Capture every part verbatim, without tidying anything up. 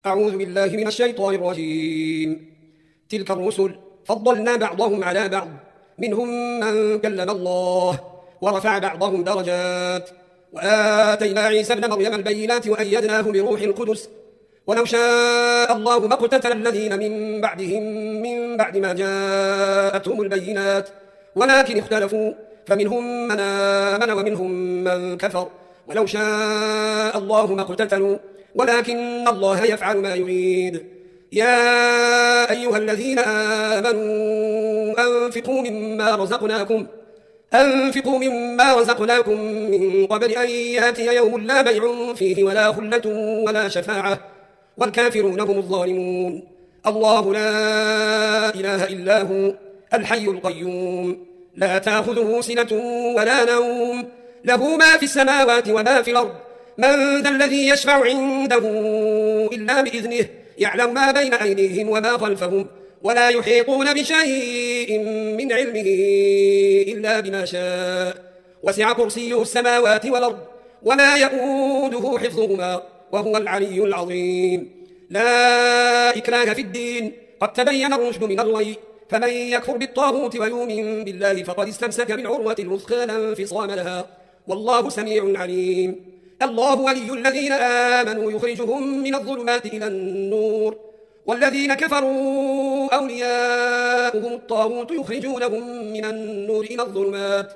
أعوذ بالله من الشيطان الرجيم. تلك الرسل فضلنا بعضهم على بعض، منهم من كلم الله ورفع بعضهم درجات، وآتينا عيسى ابن مريم البينات وأيدناه بروح القدس، ولو شاء الله ما اقتتل الذين من بعدهم من بعد ما جاءتهم البينات، ولكن اختلفوا فمنهم من آمن ومنهم من كفر، ولو شاء الله ما اقتتلوا ولكن الله يفعل ما يريد. يا أيها الذين آمنوا أنفقوا مما رزقناكم أنفقوا مما رزقناكم من قبل أن يأتي يوم لا بيع فيه ولا خلة ولا شفاعة والكافرون هم الظالمون. الله لا إله إلا هو الحي القيوم، لا تأخذه سنة ولا نوم، له ما في السماوات وما في الأرض. من ذا الذي يشفع عنده إلا بإذنه، يعلم ما بين أيديهم وما خلفهم، ولا يحيطون بشيء من علمه إلا بما شاء. وسع كرسيه السماوات والأرض ولا يؤوده حفظهما وهو العلي العظيم. لا إكراه في الدين، قد تبين الرشد من الغي، فمن يكفر بالطاغوت ويؤمن بالله فقد استمسك بالعروة الوثقى لا انفصام لها، والله سميع عليم. الله ولي الذين آمنوا يخرجهم من الظلمات إلى النور، والذين كفروا أولياؤهم الطاغوت يخرجونهم من النور إلى الظلمات،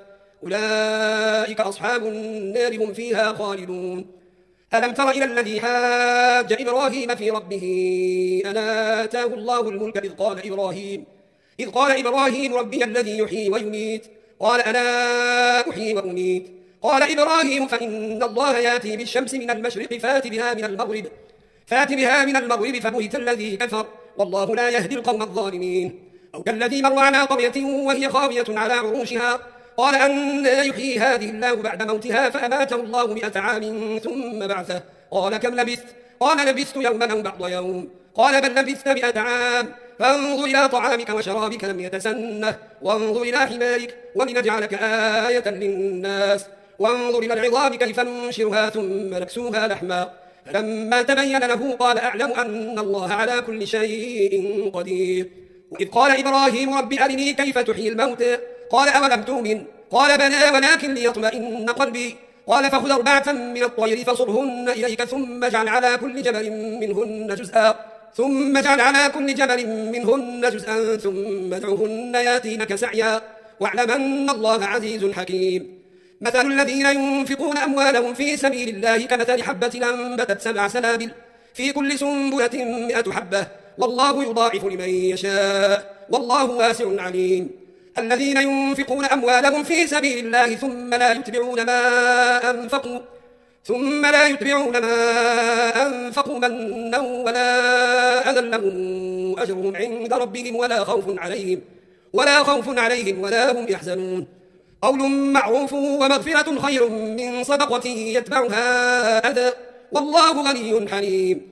أولئك أصحاب النار هم فيها خالدون. ألم تر إلى الذي حاج إبراهيم في ربه أن آتاه الله الملك إذ قال إبراهيم إذ قال إبراهيم ربي الذي يحيي ويميت، قال أنا أحيي وأميت. قال إبراهيم فإن الله يأتي بالشمس من المشرق فات بها من المغرب فات بها من المغرب فبهت الذي كفر، والله لا يهدي القوم الظالمين. أو كالذي مر على قرية وهي خاوية على عروشها، قال أنى يحيي هذه الله بعد موتها، فأماته الله مئة عام ثم بعثه، قال كم لبثت؟ قال لبثت يوما أو بعض يوم، قال بل لبثت مئة عام. فانظر إلى طعامك وشرابك لم يتسنه، وانظر إلى حمارك ولنجعلك آية للناس، وانظر إلى العظام كيف ننشرها ثم نكسوها لحما. فلما تبين له قال أعلم أن الله على كل شيء قدير. وإذ قال إبراهيم رب أرني كيف تحيي الموتى، قال أولم تؤمن؟ قال بلى ولكن ليطمئن قلبي. قال فخذ أربعة من الطير فصرهن إليك ثم اجعل على كل جبل منهن جزءا ثم اجعل على كل جبل منهن جزءا ثم ادعهن ياتينك سعيا، واعلم أن الله عزيز حكيم. مثل الذين ينفقون أموالهم في سبيل الله كمثل حبة أنبتت سبع سنابل في كل سنبلة مئة حبة، والله يضاعف لمن يشاء والله واسع عليم. الذين ينفقون أموالهم في سبيل الله ثم لا يتبعون ما أنفقوا ثم لا يتبعون ما أنفقوا منا ولا أذى لهم أجرهم عند ربهم ولا خوف عليهم ولا خوف عليهم ولا هم يحزنون. قول معروف ومغفرة خير من صدقة يتبعها أذى، والله غني حليم.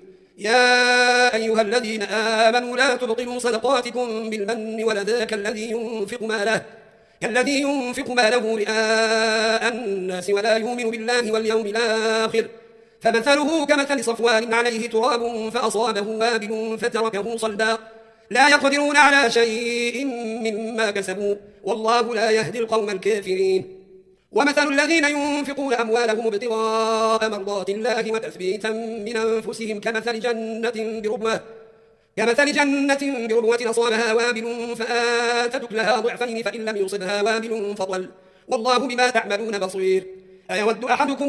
يا أيها الذين آمنوا لا تبطلوا صدقاتكم بالمن والأذى كالذي ينفق ماله كالذي ينفق ماله رئاء الناس ولا يؤمن بالله واليوم الآخر، فمثله كمثل صفوان عليه تراب فأصابه وابل فتركه صلدا، لا يقدرون على شيء مما كسبوا، والله لا يهدي القوم الكافرين. ومثل الذين ينفقون أموالهم ابتغاء مرضات الله وتثبيتا من أنفسهم كمثل جنة بربوة كمثل جنة بربوة أصابها وابل فآتت لها ضعفين فإن لم يصبها وابل فطل، والله بما تعملون بصير. أيود أحدكم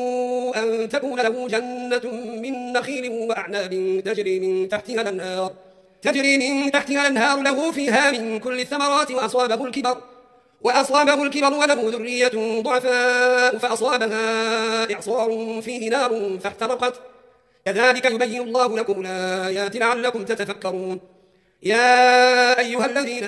أن تكون له جنة من نخيل وأعناب تجري من تحتها الأنهار تجري من تحتها الأنهار له فيها من كل الثمرات وأصابه الكبر وأصابه الكبر وله ذرية ضعفاء فأصابها إعصار فيه نار فاحترقت، كذلك يبين الله لكم الآيات لعلكم تتفكرون. يا أيها الذين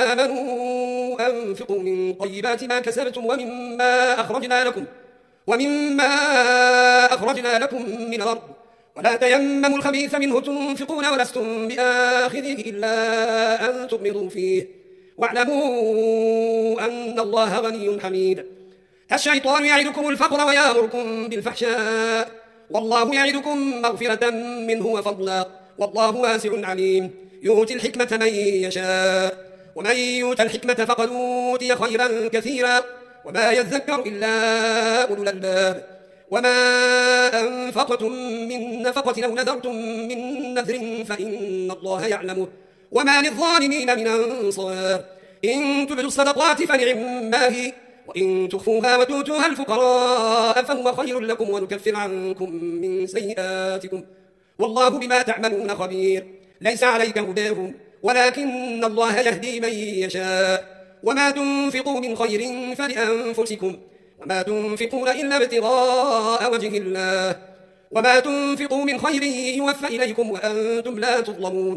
آمنوا أنفقوا من طيبات ما كسبتم ومما أخرجنا لكم ومما أخرجنا لكم من الأرض، ولا تيمموا الخبيث منه تنفقون ولستم بآخذه إلا أن تغمضوا فيه، واعلموا أن الله غني حميد. الشيطان يعدكم الفقر ويأمركم بالفحشاء والله يعدكم مغفرة منه وفضلا والله واسع عليم يؤتي الحكمة من يشاء ومن يؤت الحكمة فقد أوتي خيرا كثيرا وما يذكر إلا أولو الألباب وما أنفقتم من نفقة أو نذرتم من نذر فإن الله يعلمه وما للظالمين من أنصار إن تبدوا الصدقات فنعما هي وإن تخفوها وتؤتوها الفقراء فهو خير لكم ونكفر عنكم من سيئاتكم والله بما تعملون خبير ليس عليك هداهم ولكن الله يهدي من يشاء وما تنفقوا من خير فلأنفسكم وما تنفقون إلا ابتغاء وجه الله وما تنفقوا من خير يوفى إليكم وأنتم لا تظلمون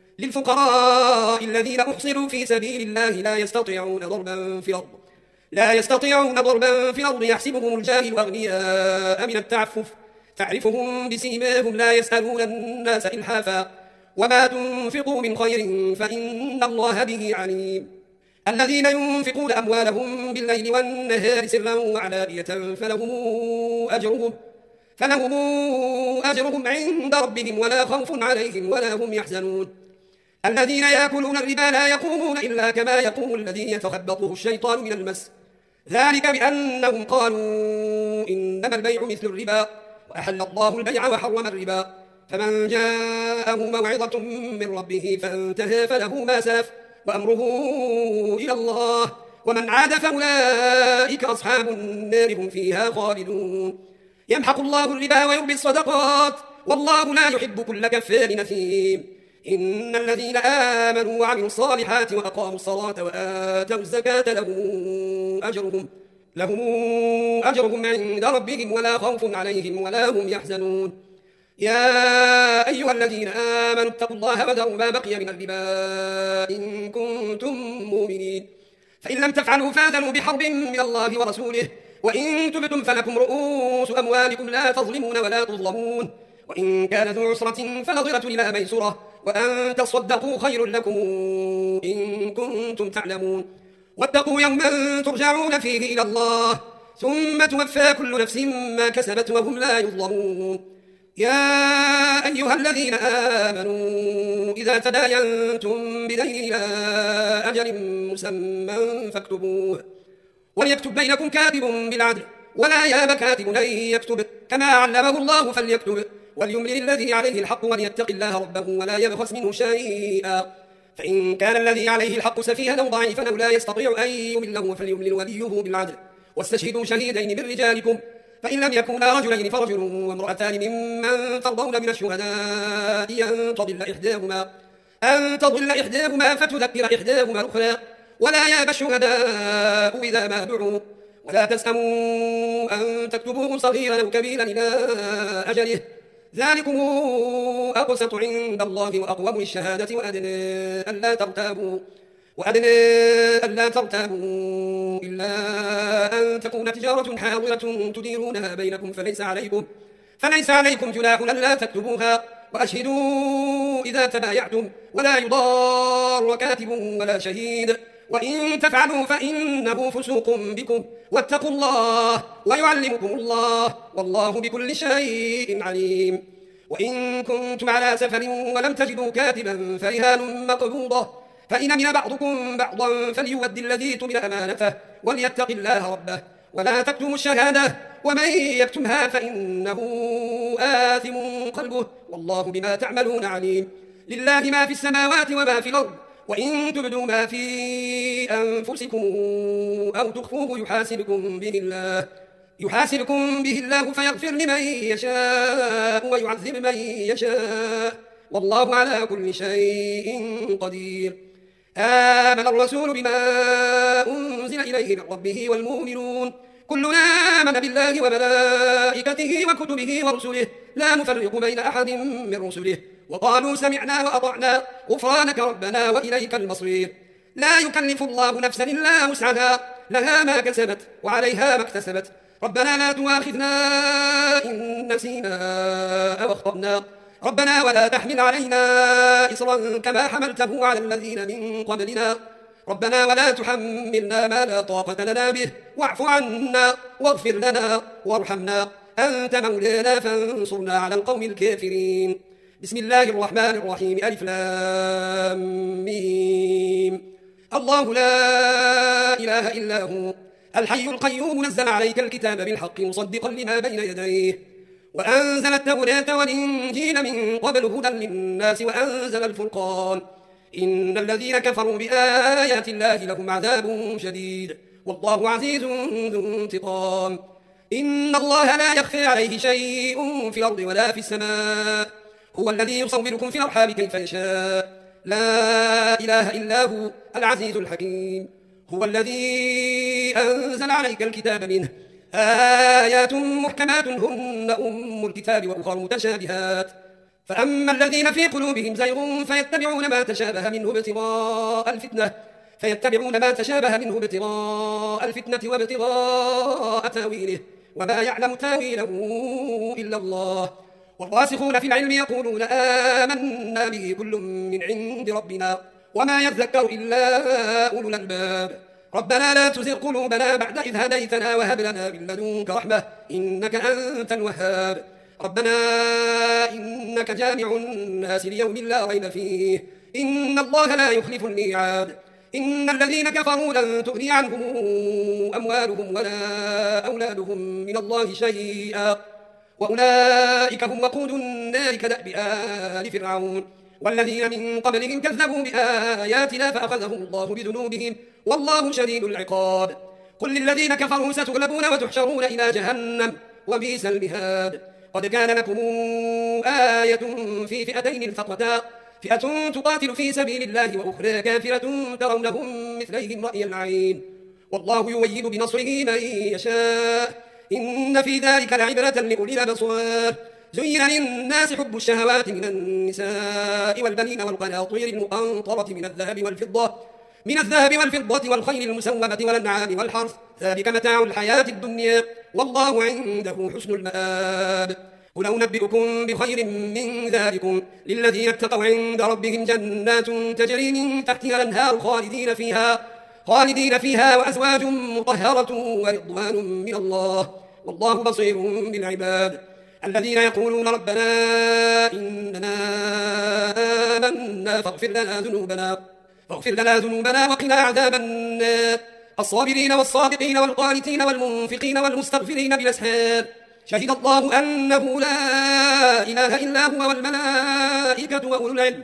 للفقراء الذين أحصروا في سبيل الله لا يستطيعون ضربا في الأرض لا يستطيعون ضربا في الأرض يحسبهم الجاهل أغنياء من التعفف تعرفهم بسيماهم لا يسألون الناس إلحافا وما تنفقوا من خير فإن الله به عليم الذين ينفقون أموالهم بالليل والنهار سرا وعلانية فلهم أجرهم فلهم أجرهم عند ربهم ولا خوف عليهم ولا هم يحزنون الذين يأكلون الربا لا يقومون إلا كما يقوم الذي يتخبطه الشيطان من المس ذلك بأنهم قالوا إنما البيع مثل الربا وأحل الله البيع وحرم الربا فمن جاءه موعظة من ربه فانتهى فله ما سلف وأمره إلى الله ومن عاد فأولئك أصحاب النار هم فيها خالدون يمحق الله الربا ويربي الصدقات والله لا يحب كل كفار نثيم إن الذين آمنوا وعملوا الصالحات وأقاموا الصلاة وآتوا الزكاة لهم أجرهم لهم أجرهم عند ربهم ولا خوف عليهم ولا هم يحزنون يا أيها الذين آمنوا اتقوا الله وذروا ما بقي من الربا إن كنتم مؤمنين فإن لم تفعلوا فاذنوا بحرب من الله ورسوله وإن تبتم فلكم رؤوس أموالكم لا تظلمون ولا تظلمون وإن كان ذو عسرة فنظرة إلى ميسرة وأن تصدقوا خير لكم إن كنتم تعلمون واتقوا يوما ترجعون فيه إلى الله ثم توفى كل نفس ما كسبت وهم لا يظلمون يا أيها الذين آمنوا إذا تداينتم بدين إلى أجل مسمى فاكتبوه وليكتب بينكم كاتب بالعدل ولا ياب كاتب أن يكتب كما علمه الله فليكتب وليملل الذي عليه الحق وليتق الله ربه ولا يبخس منه شيئا فإن كان الذي عليه الحق سفيها أو ضعيفا أو لا يستطيع أن يمله فليملل وليه بالعدل واستشهدوا شهيدين من رجالكم فإن لم يكونا رجلين فرجل وامرأتان ممن ترضون من الشهداء أن تضل إحداهما أن تضل إحداهما فتذكر إحداهما الأخرى ولا ياب الشهداء إذا ما دعوا ولا تسأموا أن تكتبوه صغيرا أو كبيرا إلى أجله ذلكم أقسط عند الله وأقوم للشهادة وأدنى ألا ترتابوا وأدنى ألا ترتابوا إلا أن تكون تجارة حاضرة تديرونها بينكم فليس عليكم فليس عليكم جناح ألا تكتبوها وأشهدوا إذا تبايعتم ولا يضار كاتب ولا شهيد وإن تفعلوا فإنه فسوق بكم واتقوا الله ويعلمكم الله والله بكل شيء عليم وإن كنتم على سفر ولم تجدوا كاتبا فرهان مقبوضة فإن من بعضكم بعضا فليؤدي الذي تمن أمانته وليتق الله ربه ولا تكتموا الشهادة ومن يكتمها فإنه آثم قلبه والله بما تعملون عليم لله ما في السماوات وما في الأرض وإن تبدوا ما في أنفسكم أو تخفوه يحاسبكم به الله يحاسبكم به الله فيغفر لمن يشاء ويعذب من يشاء والله على كل شيء قدير آمن الرسول بما أنزل إليه من ربه والمؤمنون كلنا آمن بالله وملائكته وكتبه ورسله لا نفرق بين أحد من رسله وقالوا سمعنا وأطعنا غفرانك ربنا وإليك المصير لا يكلف الله نفسا إلا وسعها لها ما كسبت وعليها ما اكتسبت ربنا لا تؤاخذنا إن نسينا أو أخطأنا ربنا ولا تحمل علينا إصرا كما حملته على الذين من قبلنا ربنا ولا تحملنا ما لا طاقة لنا به واعف عنا واغفر لنا وارحمنا أنت مولانا فانصرنا على القوم الكافرين. بسم الله الرحمن الرحيم. ألف لام ميم. الله لا إله إلا هو الحي القيوم نزل عليك الكتاب بالحق مصدقا لما بين يديه وأنزل التوراة والإنجيل من قبل هدى للناس وأنزل الفرقان إن الذين كفروا بآيات الله لهم عذاب شديد والله عزيز ذو انتقام. إن الله لا يخفى عليه شيء في الأرض ولا في السماء هو الذي يصوركم في الأرحام كيف يشاء لا إله إلا هو العزيز الحكيم. هو الذي أنزل عليك الكتاب منه آيات محكمات هن أم الكتاب وأخر متشابهات فأما الذين في قلوبهم زيغ فيتبعون ما تشابه منه ابتغاء الفتنة فيتبعون ما تشابه منه ابتغاء الفتنة وابتغاء تاويله وما يعلم تاويله إلا الله والراسخون في العلم يقولون آمنا به كل من عند ربنا وما يذكر إلا أولو الألباب. ربنا لا تزغ قلوبنا بعد إذ هديتنا وهب لنا من لدنك رحمة إنك أنت الوهاب. ربنا إنك جامع الناس ليوم لا ريب فيه إن الله لا يخلف الميعاد. إن الذين كفروا لن تغني عنهم أموالهم ولا أولادهم من الله شيئا وأولئك هم وقود النار كدأب آل فرعون والذين من قبلهم كذبوا بآياتنا فأخذهم الله بذنوبهم والله شديد العقاب. قل للذين كفروا ستغلبون وتحشرون إلى جهنم وبئس المهاد. قد كان لكم آية في فئتين التقتا فئة تقاتل في سبيل الله وأخرى كافرة ترونهم مثليهم رأي العين والله يؤيد بنصره من يشاء إن في ذلك لعبرة لأولي الأبصار. زين للناس حب الشهوات من النساء والبنين والقناطير المقنطرة من الذهب والفضة من الذهب والفضة والخيل المسومة والأنعام والحرث ذلك متاع الحياة الدنيا والله عنده حسن المآب. قل أنبئكم بخير من ذلكم للذين اتقوا عند ربهم جنات تجري من تحتها الأنهار خالدين فيها خالدين فيها وأزواج مطهرة ورضوان من الله والله بصير بالعباد. الذين يقولون ربنا إننا آمنا فاغفر لنا ذنوبنا فاغفر لنا ذنوبنا وقنا عذاب النار. الصابرين والصادقين والقانتين والمنفقين والمستغفرين بالأسحار شهد الله أنه لا إله إلا هو والملائكة وأولو العلم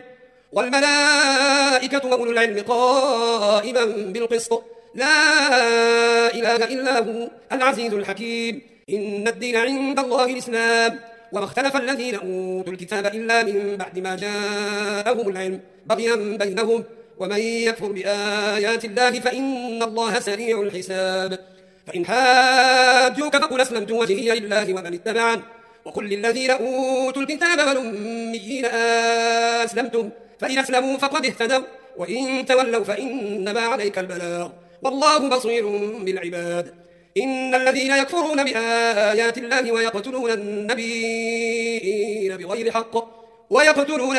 والملائكة وأولو العلم قائما بالقسط لا إله إلا هو العزيز الحكيم. إن الدين عند الله الإسلام وما اختلف الذين أوتوا الكتاب إلا من بعد ما جاءهم العلم بغيا بينهم ومن يكفر بآيات الله فإن الله سريع الحساب. فإن حاجوك فقل أسلمت وجهي لله ومن اتبعن وقل للذين أوتوا الكتاب والأميين أسلمتم فإن أسلموا فقد اهتدوا وإن تولوا فإنما عليك البلاغ والله بصير بالعباد. إن الذين يكفرون بآيات الله ويقتلون النبيين بغير حق ويقتلون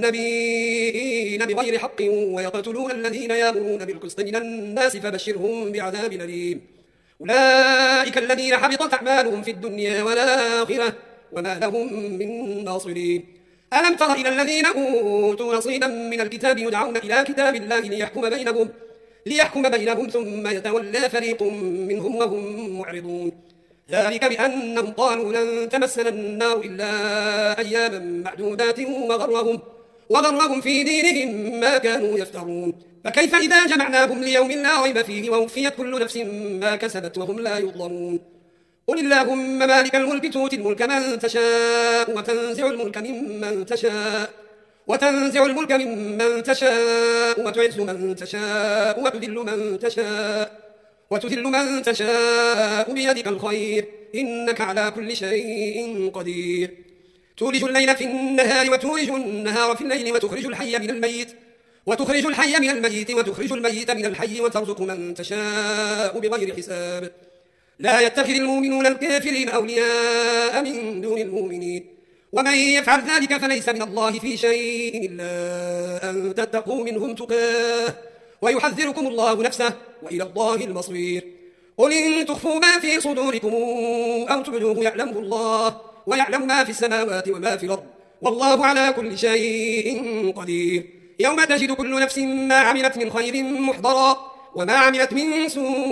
النبيين بغير حق ويقتلون الذين يأمرون بالقسط من الناس فبشرهم بعذاب أليم. أولئك الذين حبطت أعمالهم في الدنيا والآخرة وما لهم من ناصرين. ألم تر إلى الذين أوتوا نصيبا من الكتاب يدعون إلى كتاب الله ليحكم بينهم ليحكم بينهم ثم يتولى فريق منهم وهم معرضون. ذلك بأنهم قالوا لن تمسنا النار إلا أياما معدودات وغرهم, وغرهم في دينهم ما كانوا يفترون. فكيف إذا جمعناهم ليوم لا ريب فيه ووفيت كل نفس ما كسبت وهم لا يظلمون. قل اللهم مالك الملك تؤتي الملك من تشاء وتنزع الملك ممن تشاء وتنزع الملك ممن تشاء وتعز من تشاء وتذل من تشاء وتذل من تشاء بيدك الخير إنك على كل شيء قدير. تولج الليل في النهار وتولج النهار في الليل وتخرج الحي من الميت وتخرج الحي من الميت وتخرج الميت من الحي وترزق من تشاء بغير حساب. لا يتخذ المؤمنون الكافرين أولياء من دون المؤمنين ومن يفعل ذلك فليس من الله في شيء إلا أن تتقوا منهم تقاه ويحذركم الله نفسه وإلى الله المصير. قل إن تخفوا ما في صدوركم أو تبدوه يعلمه الله ويعلم ما في السماوات وما في الأرض والله على كل شيء قدير. يوم تجد كل نفس ما عملت من خير محضرا وما عملت من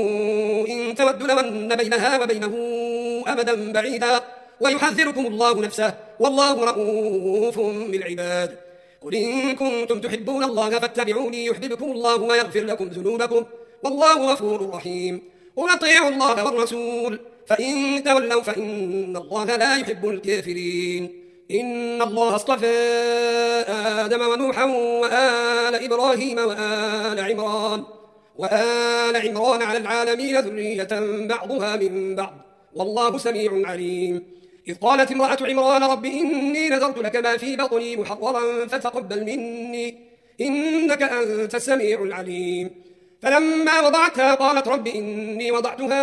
سوء تود لو أن بينها وبينه أمدا بعيدا ويحذركم الله نفسه والله رؤوف بالعباد. قل إن كنتم تحبون الله فاتبعوني يحببكم الله ويغفر لكم ذنوبكم والله غفور رحيم. قل أطيعوا الله والرسول فإن تولوا فإن الله لا يحب الكافرين. إن الله اصطفى آدم ونوحا وآل إبراهيم وآل عمران وآل عمران على العالمين ذرية بعضها من بعض والله سميع عليم. إذ قالت امرأة عمران رب إني نذرت لك ما في بطني محررا فتقبل مني إنك أنت السميع العليم. فلما وضعتها قالت رب إني وضعتها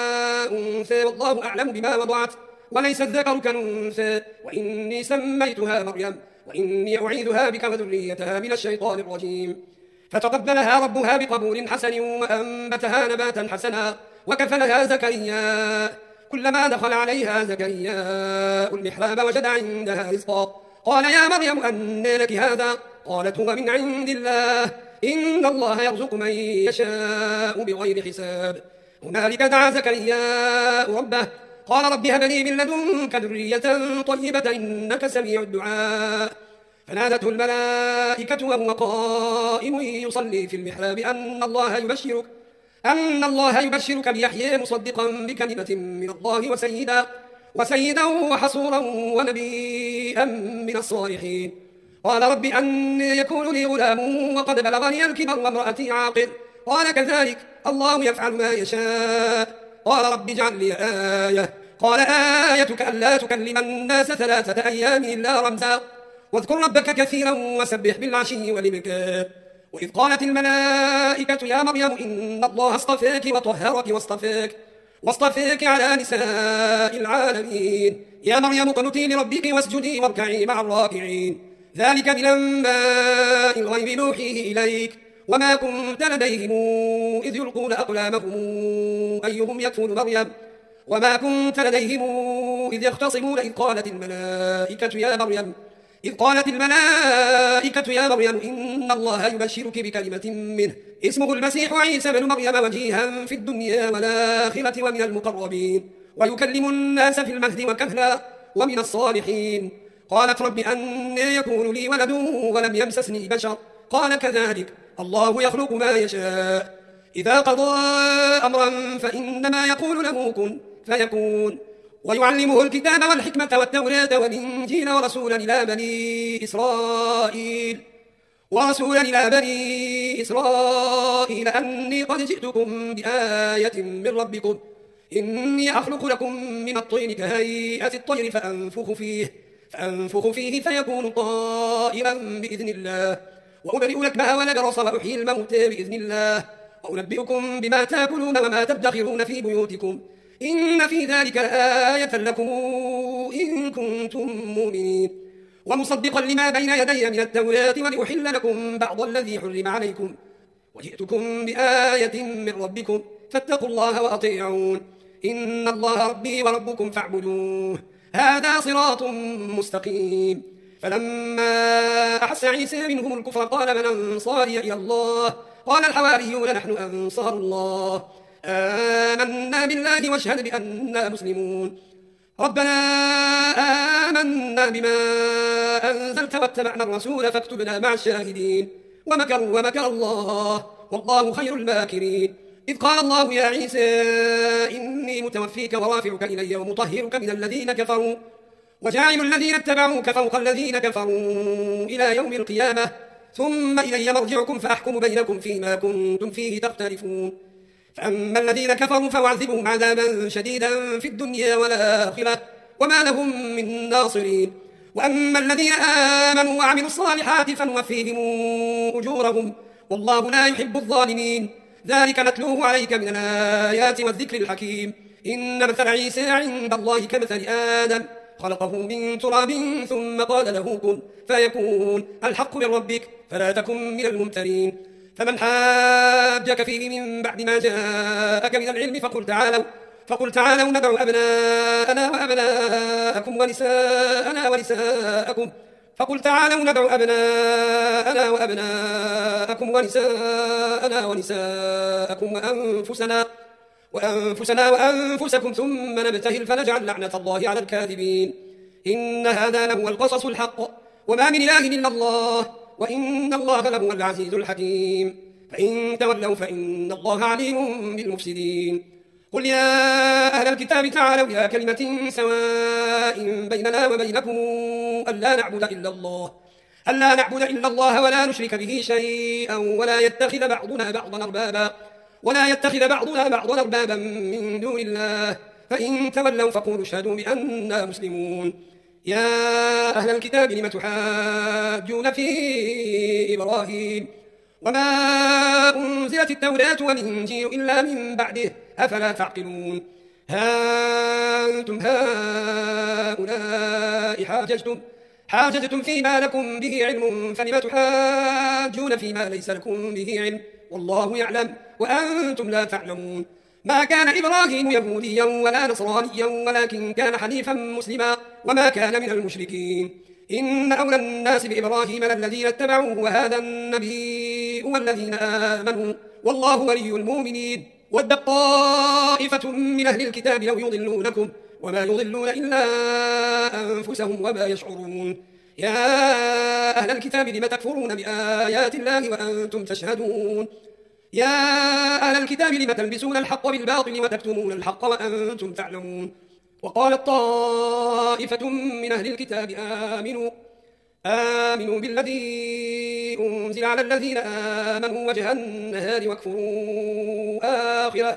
أنثى والله أعلم بما وضعت وليس الذكر كالأنثى وإني سميتها مريم وإني أعيذها بك وذريتها من الشيطان الرجيم. فتقبلها ربها بقبول حسن وأنبتها نباتا حسنا وكفلها زكريا. كلما دخل عليها زكريا المحراب وجد عندها رزقا قال يا مريم أنى لك هذا قالت هو من عند الله إن الله يرزق من يشاء بغير حساب. هنالك دعا زكريا ربه قال رب هب لي من لدنك ذرية طيبة إنك سميع الدعاء. فنادته الملائكة وهو قائم يصلي في المحراب أن الله يبشرك أن الله يبشرك بيحيى مصدقا بكلمة من الله وسيدا وسيدا وحصورا ونبيا من الصالحين. قال رب أن يكون لي غلام وقد بلغني الكبر وامرأتي عاقر قال كذلك الله يفعل ما يشاء. قال رب اجعل لي آية قال آيتك ألا تكلم الناس ثلاثة أيام إلا رمزا واذكر ربك كثيرا وسبح بالعشي والإبكار. وإذ قالت الملائكة يا مريم إن الله اصطفاك وطهرك واصطفاك واصطفاك على نساء العالمين. يا مريم اقنتي لربك واسجدي واركعي مع الراكعين. ذلك من أنباء الغيب نوحيه إليك وما كنت لديهم إذ يلقون أقلامهم أيهم يكفل مريم وما كنت لديهم إذ يختصمون إذ قالت الملائكة يا مريم إذ قالت الملائكة يا مريم إن الله يبشرك بكلمة منه اسمه المسيح عيسى بن مريم وجيها في الدنيا والآخرة ومن المقربين ويكلم الناس في المهد وكهلا ومن الصالحين. قالت رب أن يكون لي ولد ولم يمسسني بشر قال كذلك الله يخلق ما يشاء إذا قضى أمرا فإنما يقول له كن فيكون. ويعلمه الكتاب والحكمة والتوراة والإنجيل ورسولا إلى بني إسرائيل ورسولا إلى بني إسرائيل أني قد جئتكم بآية من ربكم إني أخلق لكم من الطين كهيئة الطير فأنفخ فيه فأنفخ فيه فيكون طائرا بإذن الله وأبرئ الأكمه والأبرص وأحيي الموتى بإذن الله وأنبئكم بما تأكلون وما تدخرون في بيوتكم إن في ذلك لآية لكم إن كنتم مؤمنين. ومصدقا لما بين يدي من التوراة ولأحل لكم بعض الذي حرم عليكم وجئتكم بآية من ربكم فاتقوا الله وأطيعون إن الله ربي وربكم فاعبدوه هذا صراط مستقيم. فلما أحس عيسى منهم الكفر قال من أنصاري إلى الله قال الحواريون نحن أنصار الله آمنا بالله واشهد بأننا مسلمون. ربنا آمنا بما أنزلت واتبعنا الرسول فاكتبنا مع الشاهدين. ومكروا ومكر الله والله خير الماكرين. إذ قال الله يا عيسى إني متوفيك ورافعك إلي ومطهرك من الذين كفروا وجاعل الذين اتبعوك فوق الذين كفروا إلى يوم القيامة ثم إلي مرجعكم فأحكم بينكم فيما كنتم فيه تختلفون. فأما الذين كفروا فأعذبهم عذابا شديدا في الدنيا والآخرة وما لهم من ناصرين. وأما الذين آمنوا وعملوا الصالحات فنوفيهم أجورهم والله لا يحب الظالمين. ذلك نتلوه عليك من الآيات والذكر الحكيم. إن مثل عيسى عند الله كمثل آدم خلقه من تراب ثم قال له كن فيكون الحق من ربك فلا تكن من الممترين. فمن حاجك فيه من بعد ما جاءك من العلم فقل تعالوا فقل تعالوا ندعو أبناءنا وأبناءكم ونساءنا ونساءكم فقل تعالوا ندعو أبناءنا وأبناءكم ونساءنا ونساءكم وأنفسنا وأنفسنا وأنفسكم ثم نبتهل فنجعل لعنة الله على الكاذبين. إن هذا لهو القصص الحق وما من إله إلا الله وإن الله لهو العزيز الحكيم. فإن تولوا فإن الله عليم بالمفسدين. قل يا أهل الكتاب تعالوا إلى كلمة سواء بيننا وبينكم ألا نعبد إلا الله ألا نعبد إلا الله ولا نشرك به شيئا ولا يتخذ بعضنا بعضا أربابا ولا يتخذ بعضنا بعضا أربابا من دون الله فإن تولوا فقولوا اشهدوا بأننا مسلمون. يا أهل الكتاب لم تحاجون في إبراهيم وما أنزلت التوراة والإنجيل إلا من بعده أفلا تعقلون. ها أنتم هؤلاء حاججتم حاججتم فيما لكم به علم فلم تحاجون فيما ليس لكم به علم والله يعلم وأنتم لا تعلمون. ما كان إبراهيم يهوديا ولا نصرانيا ولكن كان حنيفا مسلما وما كان من المشركين. إن أولى الناس بإبراهيم للذين اتبعوه وهذا النبي والذين آمنوا والله ولي المؤمنين. ودت طائفة من أهل الكتاب لو يضلونكم وما يضلون إلا أنفسهم وما يشعرون. يا أهل الكتاب لم تكفرون بآيات الله وأنتم تشهدون. يا أهل الكتاب لم تلبسون الحق بالباطل وتكتمون الحق وأنتم تعلمون. وقالت طائفة من أهل الكتاب آمنوا آمنوا بالذي أنزل على الذين آمنوا وجه النهار واكفروا آخره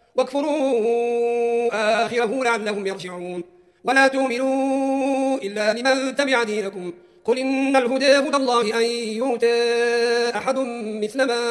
واكفروا آخره لعلهم يرجعون. ولا تؤمنوا إلا لمن تبع دينكم قل إن الهدى هدى الله أن يؤتى أحد مثل ما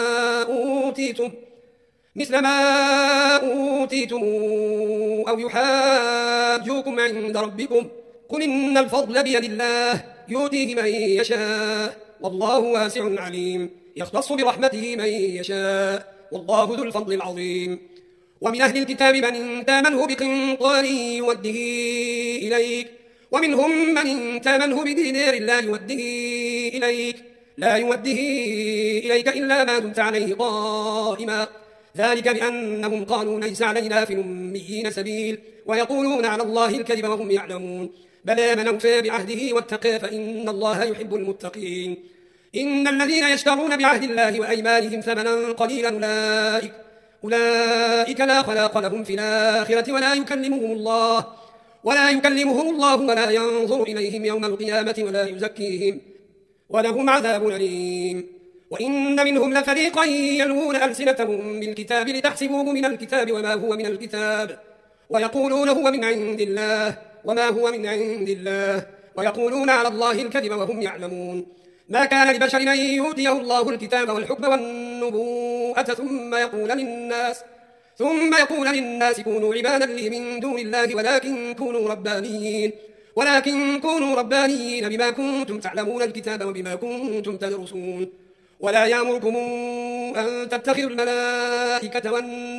أوتيتم مثل ما أوتيتم أو يحاجوكم عند ربكم قل إن الفضل بيد الله يؤتيه من يشاء والله واسع عليم. يختص برحمته من يشاء والله ذو الفضل العظيم. ومن أهل الكتاب من تامنه بقنطار يوده إليك ومنهم من تامنه بدينار لا يوده إليك لا يوده إليك إلا ما دمت عليه قائما ذلك بأنهم قالوا ليس علينا في الأميين سبيل ويقولون على الله الكذب وهم يعلمون. بلى من أوفى بعهده واتقى فإن الله يحب المتقين. إن الذين يشترون بعهد الله وأيمانهم ثمنا قليلا أولئك أولئك لا خلاق لهم في الآخرة ولا يكلمهم الله ولا يكلمهم الله ولا ينظر إليهم يوم القيامة ولا يزكيهم ولهم عذاب أليم. وإن منهم لفريقا يلوون ألسنتهم بالكتاب لتحسبوه من الكتاب وما هو من الكتاب ويقولون هو من عند الله وما هو من عند الله ويقولون على الله الكذب وهم يعلمون. ما كان لبشر أن يؤتيه الله الكتاب والحكم والنبوءة ثم يقول للناس ثم يقول للناس كونوا عبادا لي من دون الله ولكن كونوا ربانيين ولكن كونوا ربانيين بما كنتم تعلمون الكتاب وبما كنتم تدرسون. ولا يأمركم أن تتخذوا الملائكة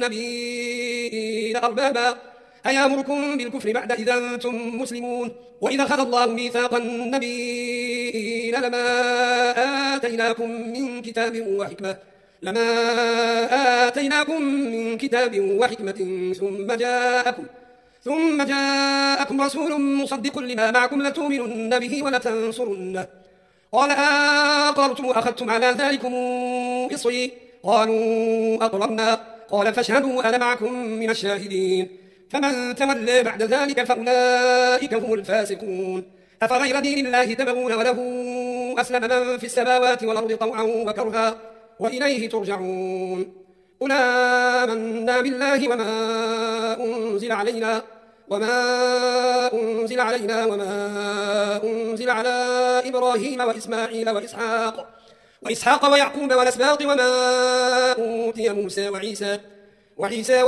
والنبيين أربابا أيأمركم بالكفر بعد إذا أنتم مسلمون. وإذا أخذ الله ميثاق النبيين لما آتيناكم من كتاب وحكمة لما آتيناكم من كتاب وحكمة ثم جاءكم ثم جاءكم رسول مصدق لما معكم لتؤمنن به ولتنصرنه قال أقررتم وأخذتم على ذلكم إصري قالوا أقررنا قال فاشهدوا أنا معكم من الشاهدين. فمن تولى بعد ذلك فأولئك هم الفاسقون. أفغير دين الله تبغون وله أسلم من في السماوات والأرض طوعا وكرها وإليه ترجعون. قل آمنا بالله وما أنزل علينا وما أنزل علينا وما أنزل على إبراهيم وإسماعيل وإسحاق وإسحاق ويعقوب والأسباط وما أوتي موسى وعيسى وعيسى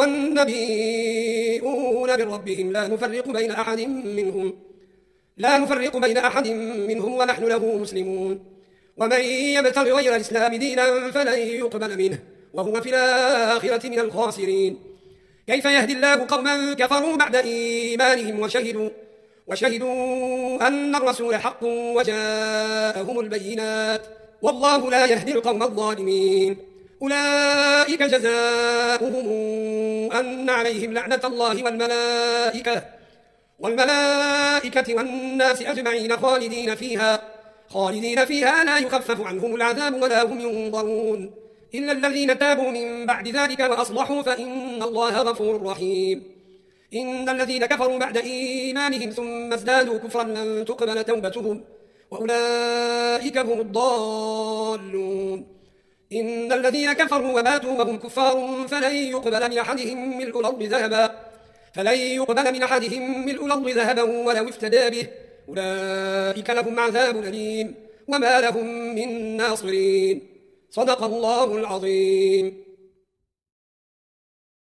والنبيون من ربهم لا نفرق بين أحد منهم لا نفرق بين أحد منهم ونحن له مسلمون. ومن يبتغ غير الإسلام دينا فلن يقبل منه وهو في الآخرة من الخاسرين. كيف يهدي الله قوما كفروا بعد إيمانهم وشهدوا, وشهدوا أن الرسول حق وجاءهم البينات والله لا يهدي القوم الظالمين. أولئك جزاؤهم أن عليهم لعنة الله والملائكة, والملائكة والناس أجمعين خالدين فيها, خالدين فيها لا يخفف عنهم العذاب ولا هم ينظرون إلا الذين تابوا من بعد ذلك وأصلحوا فإن الله غفور رحيم. إن الذين كفروا بعد إيمانهم ثم ازدادوا كفرا لن تقبل توبتهم وأولئك هم الضالون. إن الذين كفروا وماتوا وهم كفار فلن يقبل من أحدهم ملء الأرض ذهبا فلن يقبل من أحدهم ملء الأرض ذهبا ولو افتدى به أولئك لهم عذاب أليم وما لهم من ناصرين. صدق الله العظيم.